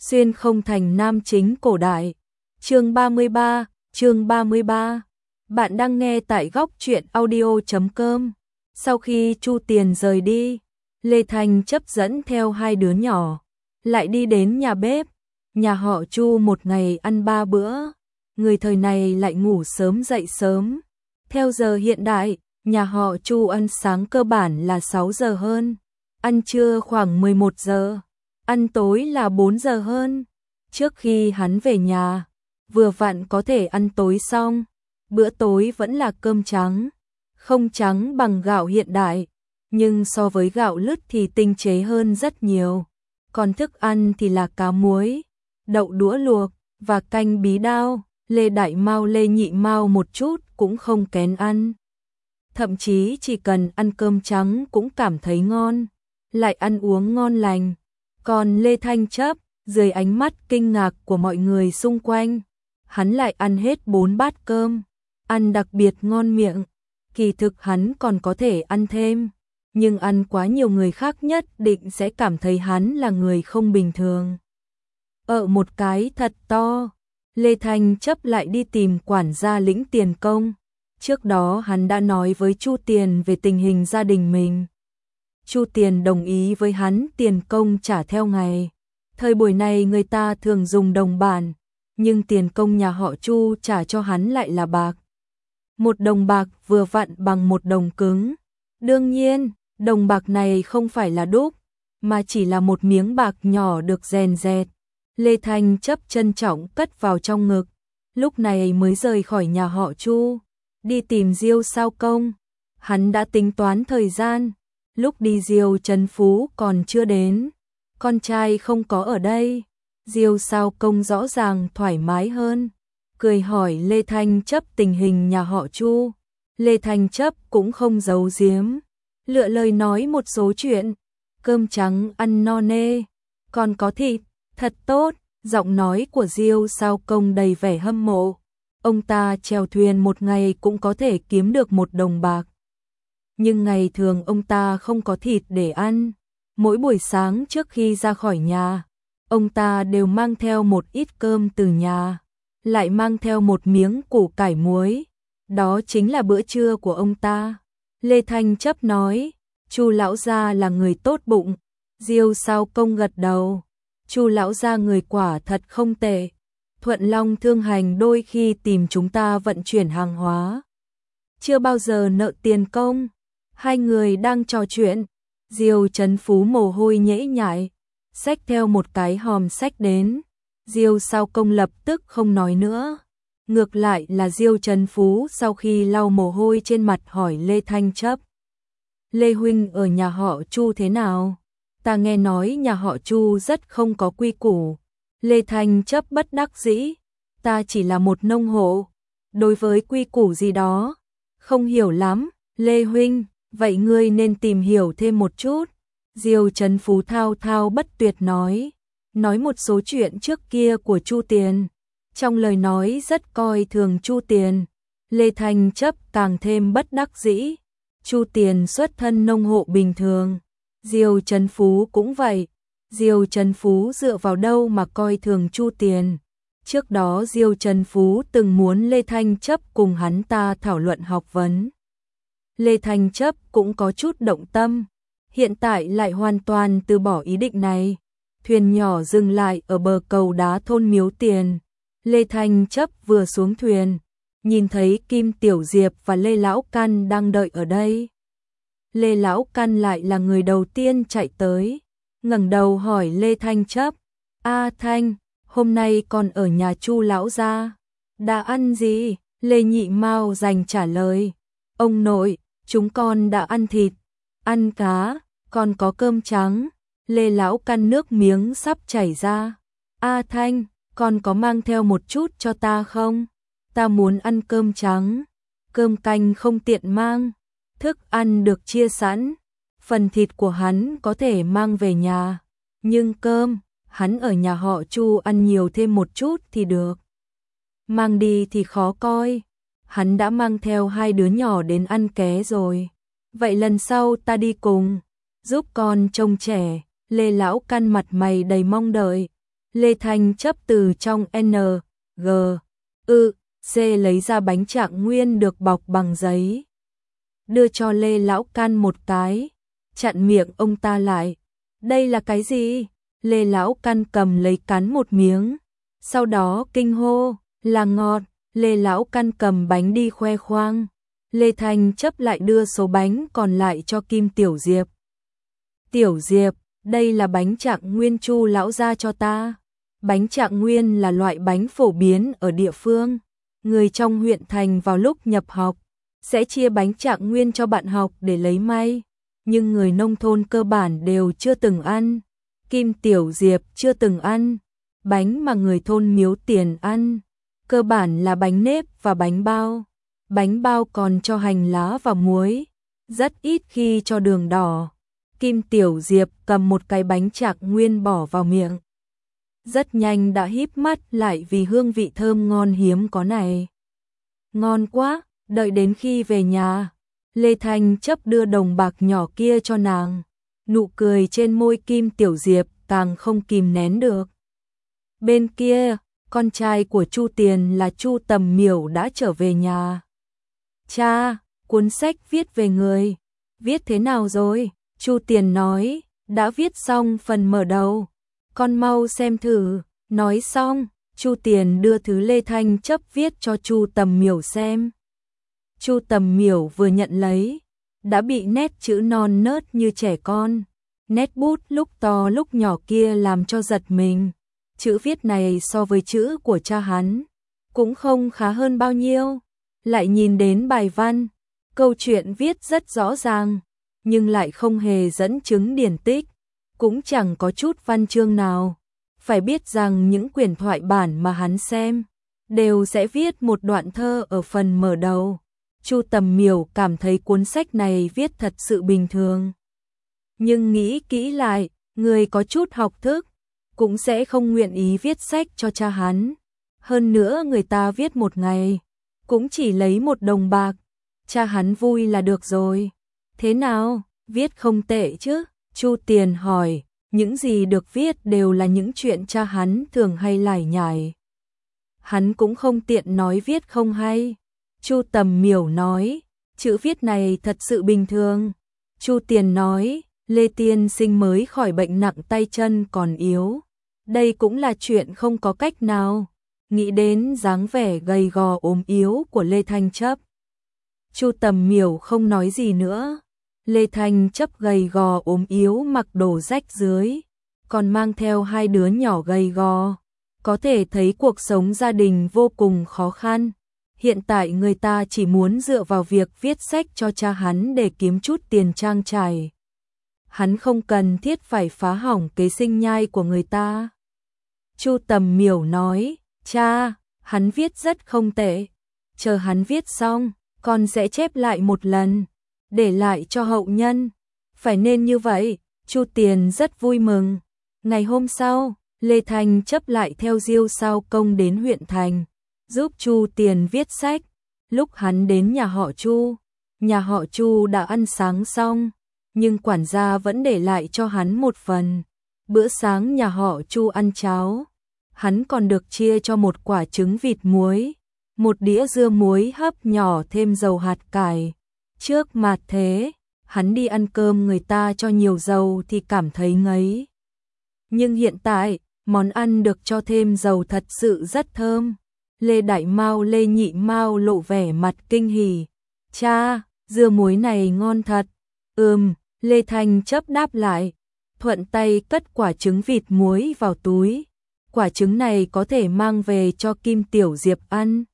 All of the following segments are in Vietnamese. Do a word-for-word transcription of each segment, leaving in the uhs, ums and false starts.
Xuyên không thành nam chính cổ đại. Chương ba mươi ba, chương ba mươi ba. Bạn đang nghe tại góc truyện audio chấm com. Sau khi Chu Tiền rời đi, Lê Thanh chấp dẫn theo hai đứa nhỏ, lại đi đến nhà bếp. Nhà họ Chu một ngày ăn ba bữa, người thời này lại ngủ sớm dậy sớm. Theo giờ hiện đại, nhà họ Chu ăn sáng cơ bản là sáu giờ hơn, ăn trưa khoảng mười một giờ, ăn tối là bốn giờ hơn. Trước khi hắn về nhà, vừa vặn có thể ăn tối xong, bữa tối vẫn là cơm trắng, không trắng bằng gạo hiện đại, nhưng so với gạo lứt thì tinh chế hơn rất nhiều. Còn thức ăn thì là cá muối, đậu đũa luộc và canh bí đao. Lê Đại Mao Lê Nhị Mao một chút cũng không kén ăn. Thậm chí chỉ cần ăn cơm trắng cũng cảm thấy ngon, lại ăn uống ngon lành. Còn Lê Thanh Chấp, dưới ánh mắt kinh ngạc của mọi người xung quanh, hắn lại ăn hết bốn bát cơm, ăn đặc biệt ngon miệng. Kỳ thực hắn còn có thể ăn thêm, nhưng ăn quá nhiều người khác nhất định sẽ cảm thấy hắn là người không bình thường. Ở một cái thật to, Lê Thanh Chấp lại đi tìm quản gia lĩnh tiền công. Trước đó hắn đã nói với Chu Tiền về tình hình gia đình mình. Chu Tiền đồng ý với hắn tiền công trả theo ngày. Thời buổi này người ta thường dùng đồng bạc, nhưng tiền công nhà họ Chu trả cho hắn lại là bạc. Một đồng bạc vừa vặn bằng một đồng cứng. Đương nhiên, đồng bạc này không phải là đúc, mà chỉ là một miếng bạc nhỏ được rèn rẹt. Lê Thanh Chấp trân trọng cất vào trong ngực, lúc này mới rời khỏi nhà họ Chu, đi tìm Diêu Sao Công. Hắn đã tính toán thời gian, lúc đi Diêu Trấn Phú còn chưa đến, con trai không có ở đây. Diêu Sao Công rõ ràng thoải mái hơn, cười hỏi Lê Thanh Chấp tình hình nhà họ Chu. Lê Thanh Chấp cũng không giấu giếm, lựa lời nói một số chuyện. Cơm trắng ăn no nê, còn có thịt, thật tốt. Giọng nói của Diêu Sao Công đầy vẻ hâm mộ. Ông ta chèo thuyền một ngày cũng có thể kiếm được một đồng bạc. Nhưng ngày thường ông ta không có thịt để ăn. Mỗi buổi sáng trước khi ra khỏi nhà, ông ta đều mang theo một ít cơm từ nhà, lại mang theo một miếng củ cải muối. Đó chính là bữa trưa của ông ta. Lê Thanh Chấp nói, Chu lão gia là người tốt bụng. Diêu Sao Công gật đầu. Chu lão gia người quả thật không tệ. Thuận Long Thương Hành đôi khi tìm chúng ta vận chuyển hàng hóa, chưa bao giờ nợ tiền công. Hai người đang trò chuyện, Diêu Trấn Phú mồ hôi nhễ nhại, xách theo một cái hòm sách đến. Diêu Sao Công lập tức không nói nữa. Ngược lại là Diêu Trấn Phú sau khi lau mồ hôi trên mặt hỏi Lê Thanh Chấp, Lê huynh ở nhà họ Chu thế nào? Ta nghe nói nhà họ Chu rất không có quy củ. Lê Thanh Chấp bất đắc dĩ, ta chỉ là một nông hộ, đối với quy củ gì đó không hiểu lắm. Lê huynh, vậy ngươi nên tìm hiểu thêm một chút. Diêu Trấn Phú thao thao bất tuyệt nói, nói một số chuyện trước kia của Chu Tiền, trong lời nói rất coi thường Chu Tiền. Lê Thanh Chấp càng thêm bất đắc dĩ. Chu Tiền xuất thân nông hộ bình thường, Diêu Trấn Phú cũng vậy. Diêu Trấn Phú dựa vào đâu mà coi thường Chu Tiền? Trước đó Diêu Trấn Phú từng muốn Lê Thanh Chấp cùng hắn ta thảo luận học vấn. Lê Thanh Chấp cũng có chút động tâm, hiện tại lại hoàn toàn từ bỏ ý định này. Thuyền nhỏ dừng lại ở bờ cầu đá thôn Miếu Tiền. Lê Thanh Chấp vừa xuống thuyền, nhìn thấy Kim Tiểu Diệp và Lê Lão Căn đang đợi ở đây. Lê Lão Căn lại là người đầu tiên chạy tới, ngẩng đầu hỏi Lê Thanh Chấp, A Thanh, hôm nay con ở nhà Chu lão gia, đã ăn gì? Lê Nhị Mao dành trả lời, ông nội, chúng con đã ăn thịt, ăn cá, còn có cơm trắng. Lê Lão Căn nước miếng sắp chảy ra. A Thanh, con có mang theo một chút cho ta không? Ta muốn ăn cơm trắng, cơm canh không tiện mang, thức ăn được chia sẵn. Phần thịt của hắn có thể mang về nhà, nhưng cơm, hắn ở nhà họ Chu ăn nhiều thêm một chút thì được. Mang đi thì khó coi. Hắn đã mang theo hai đứa nhỏ đến ăn ké rồi. Vậy lần sau ta đi cùng, giúp con trông trẻ. Lê Lão Căn mặt mày đầy mong đợi. Lê Thanh chấp từ trong N, G, Ư, C lấy ra bánh trạng nguyên được bọc bằng giấy. Đưa cho Lê Lão Căn một cái, chặn miệng ông ta lại. Đây là cái gì? Lê Lão Căn cầm lấy cắn một miếng. Sau đó kinh hô, là ngọt. Lê Lão Căn cầm bánh đi khoe khoang. Lê Thanh chấp lại đưa số bánh còn lại cho Kim Tiểu Diệp. Tiểu Diệp, đây là bánh trạng nguyên Chu lão gia cho ta. Bánh trạng nguyên là loại bánh phổ biến ở địa phương. Người trong huyện thành vào lúc nhập học sẽ chia bánh trạng nguyên cho bạn học để lấy may, nhưng người nông thôn cơ bản đều chưa từng ăn. Kim Tiểu Diệp chưa từng ăn bánh mà người thôn Miếu Tiền ăn, cơ bản là bánh nếp và bánh bao. Bánh bao còn cho hành lá và muối, rất ít khi cho đường đỏ. Kim Tiểu Diệp cầm một cái bánh trạng nguyên bỏ vào miệng. Rất nhanh đã híp mắt lại vì hương vị thơm ngon hiếm có này. Ngon quá, đợi đến khi về nhà, Lê Thanh chấp đưa đồng bạc nhỏ kia cho nàng. Nụ cười trên môi Kim Tiểu Diệp càng không kìm nén được. Bên kia, con trai của Chu Tiền là Chu Tầm Miểu đã trở về nhà. Cha, cuốn sách viết về người, viết thế nào rồi? Chu Tiền nói, đã viết xong phần mở đầu. Con mau xem thử. Nói xong, Chu Tiền đưa thứ Lê Thanh chấp viết cho Chu Tầm Miểu xem. Chu Tầm Miểu vừa nhận lấy, đã bị nét chữ non nớt như trẻ con. Nét bút lúc to lúc nhỏ kia làm cho giật mình. Chữ viết này so với chữ của cha hắn cũng không khá hơn bao nhiêu. Lại nhìn đến bài văn, câu chuyện viết rất rõ ràng, nhưng lại không hề dẫn chứng điển tích, cũng chẳng có chút văn chương nào. Phải biết rằng những quyển thoại bản mà hắn xem đều sẽ viết một đoạn thơ ở phần mở đầu. Chu Tầm Miểu cảm thấy cuốn sách này viết thật sự bình thường. Nhưng nghĩ kỹ lại, người có chút học thức cũng sẽ không nguyện ý viết sách cho cha hắn. Hơn nữa người ta viết một ngày cũng chỉ lấy một đồng bạc, cha hắn vui là được rồi. Thế nào, viết không tệ chứ? Chu Tiền hỏi. Những gì được viết đều là những chuyện cha hắn thường hay lải nhải. Hắn cũng không tiện nói viết không hay. Chu Tầm Miểu nói, chữ viết này thật sự bình thường. Chu Tiền nói, Lê tiên sinh mới khỏi bệnh nặng tay chân còn yếu. Đây cũng là chuyện không có cách nào. Nghĩ đến dáng vẻ gầy gò ốm yếu của Lê Thanh chấp, Chu Tầm Miểu không nói gì nữa. Lê Thanh chấp gầy gò ốm yếu mặc đồ rách dưới, còn mang theo hai đứa nhỏ gầy gò. Có thể thấy cuộc sống gia đình vô cùng khó khăn. Hiện tại người ta chỉ muốn dựa vào việc viết sách cho cha hắn để kiếm chút tiền trang trải. Hắn không cần thiết phải phá hỏng kế sinh nhai của người ta. Chu Tầm Miểu nói, cha, hắn viết rất không tệ. Chờ hắn viết xong, con sẽ chép lại một lần, để lại cho hậu nhân. Phải nên như vậy. Chu Tiền rất vui mừng. Ngày hôm sau, Lê Thanh chấp lại theo Diêu Sao Công đến huyện thành, giúp Chu Tiền viết sách. Lúc hắn đến nhà họ Chu, nhà họ Chu đã ăn sáng xong, nhưng quản gia vẫn để lại cho hắn một phần. Bữa sáng nhà họ Chu ăn cháo, hắn còn được chia cho một quả trứng vịt muối, một đĩa dưa muối hấp nhỏ thêm dầu hạt cải. Trước mặt thế, hắn đi ăn cơm người ta cho nhiều dầu thì cảm thấy ngấy. Nhưng hiện tại, món ăn được cho thêm dầu thật sự rất thơm. Lê Đại Mao Lê Nhị Mao lộ vẻ mặt kinh hỉ. Cha, dưa muối này ngon thật. Ừm, Lê Thanh chấp đáp lại, thuận tay cất quả trứng vịt muối vào túi. Quả trứng này có thể mang về cho Kim Tiểu Diệp ăn.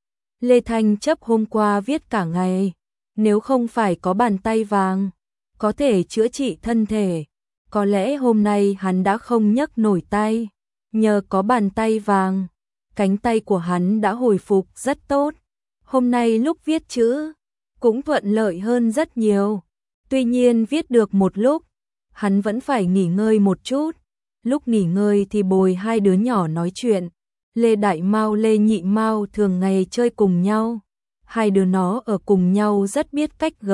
Lê Thanh chấp hôm qua viết cả ngày, nếu không phải có bàn tay vàng, có thể chữa trị thân thể. Có lẽ hôm nay hắn đã không nhấc nổi tay. Nhờ có bàn tay vàng, cánh tay của hắn đã hồi phục rất tốt. Hôm nay lúc viết chữ, cũng thuận lợi hơn rất nhiều. Tuy nhiên viết được một lúc, hắn vẫn phải nghỉ ngơi một chút. Lúc nghỉ ngơi thì bồi hai đứa nhỏ nói chuyện. Lê Đại Mao Lê Nhị Mao thường ngày chơi cùng nhau. Hai đứa nó ở cùng nhau rất biết cách g,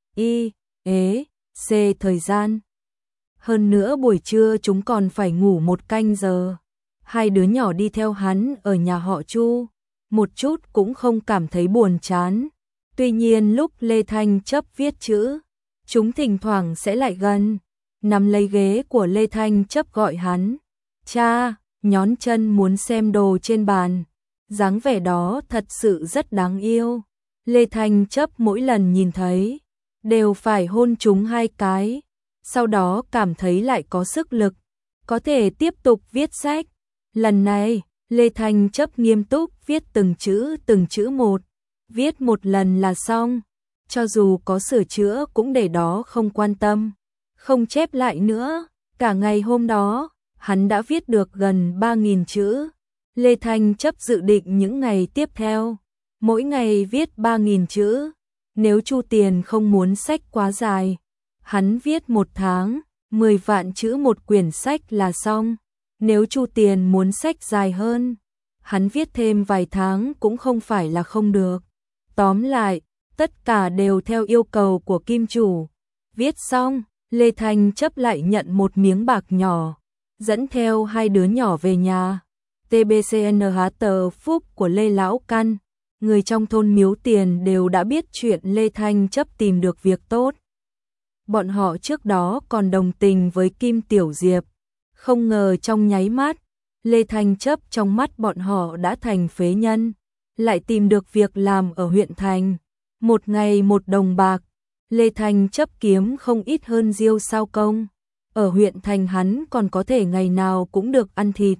y, ế, c thời gian. Hơn nữa buổi trưa chúng còn phải ngủ một canh giờ. hai đứa nhỏ đi theo hắn ở nhà họ Chu, một chút cũng không cảm thấy buồn chán. Tuy nhiên lúc Lê Thanh Chấp viết chữ, chúng thỉnh thoảng sẽ lại gần, nắm lấy ghế của Lê Thanh Chấp gọi hắn. Cha, nhón chân muốn xem đồ trên bàn. Dáng vẻ đó thật sự rất đáng yêu. Lê Thanh Chấp mỗi lần nhìn thấy, đều phải hôn chúng hai cái. Sau đó cảm thấy lại có sức lực, có thể tiếp tục viết sách. Lần này, Lê Thanh Chấp nghiêm túc viết từng chữ từng chữ một. Viết một lần là xong, cho dù có sửa chữa cũng để đó không quan tâm, không chép lại nữa. Cả ngày hôm đó, hắn đã viết được gần ba nghìn chữ. Lê Thanh Chấp dự định những ngày tiếp theo, mỗi ngày viết ba nghìn chữ. Nếu Chu Tiền không muốn sách quá dài, hắn viết một tháng, mười vạn chữ một quyển sách là xong. Nếu Chu Tiền muốn sách dài hơn, hắn viết thêm vài tháng cũng không phải là không được. Tóm lại, tất cả đều theo yêu cầu của Kim chủ. Viết xong, Lê Thanh Chấp lại nhận một miếng bạc nhỏ, dẫn theo hai đứa nhỏ về nhà. tê bê xê en hát tờ phúc của Lê Lão Căn, người trong thôn Miếu Tiền đều đã biết chuyện Lê Thanh Chấp tìm được việc tốt. Bọn họ trước đó còn đồng tình với Kim Tiểu Diệp, không ngờ trong nháy mắt, Lê Thanh Chấp trong mắt bọn họ đã thành phế nhân, lại tìm được việc làm ở huyện thành. Một ngày một đồng bạc, Lê Thanh Chấp kiếm không ít hơn Diêu Sao Công. Ở huyện thành hắn còn có thể ngày nào cũng được ăn thịt.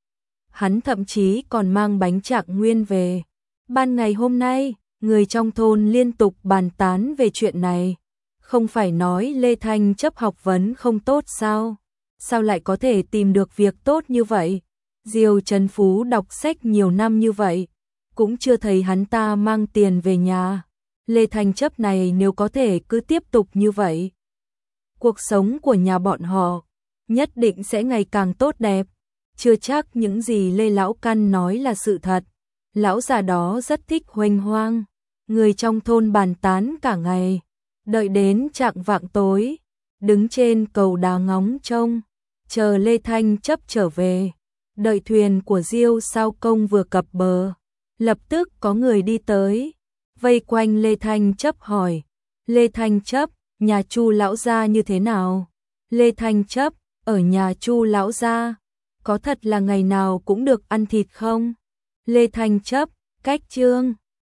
Hắn thậm chí còn mang bánh trạng nguyên về. Ban ngày hôm nay, người trong thôn liên tục bàn tán về chuyện này. Không phải nói Lê Thanh Chấp học vấn không tốt sao? Sao lại có thể tìm được việc tốt như vậy? Diêu Trấn Phú đọc sách nhiều năm như vậy, cũng chưa thấy hắn ta mang tiền về nhà. Lê Thanh Chấp này nếu có thể cứ tiếp tục như vậy, cuộc sống của nhà bọn họ nhất định sẽ ngày càng tốt đẹp. Chưa chắc những gì Lê Lão Căn nói là sự thật. Lão già đó rất thích huênh hoang. Người trong thôn bàn tán cả ngày, đợi đến chạng vạng tối, đứng trên cầu đá ngóng trông, chờ Lê Thanh Chấp trở về. Đợi thuyền của Diêu Sao Công vừa cập bờ, lập tức có người đi tới, vây quanh Lê Thanh Chấp hỏi. Lê Thanh Chấp, nhà Chu lão gia như thế nào? Lê Thanh Chấp, ở nhà Chu lão gia, có thật là ngày nào cũng được ăn thịt không? Lê Thanh Chấp, cách chương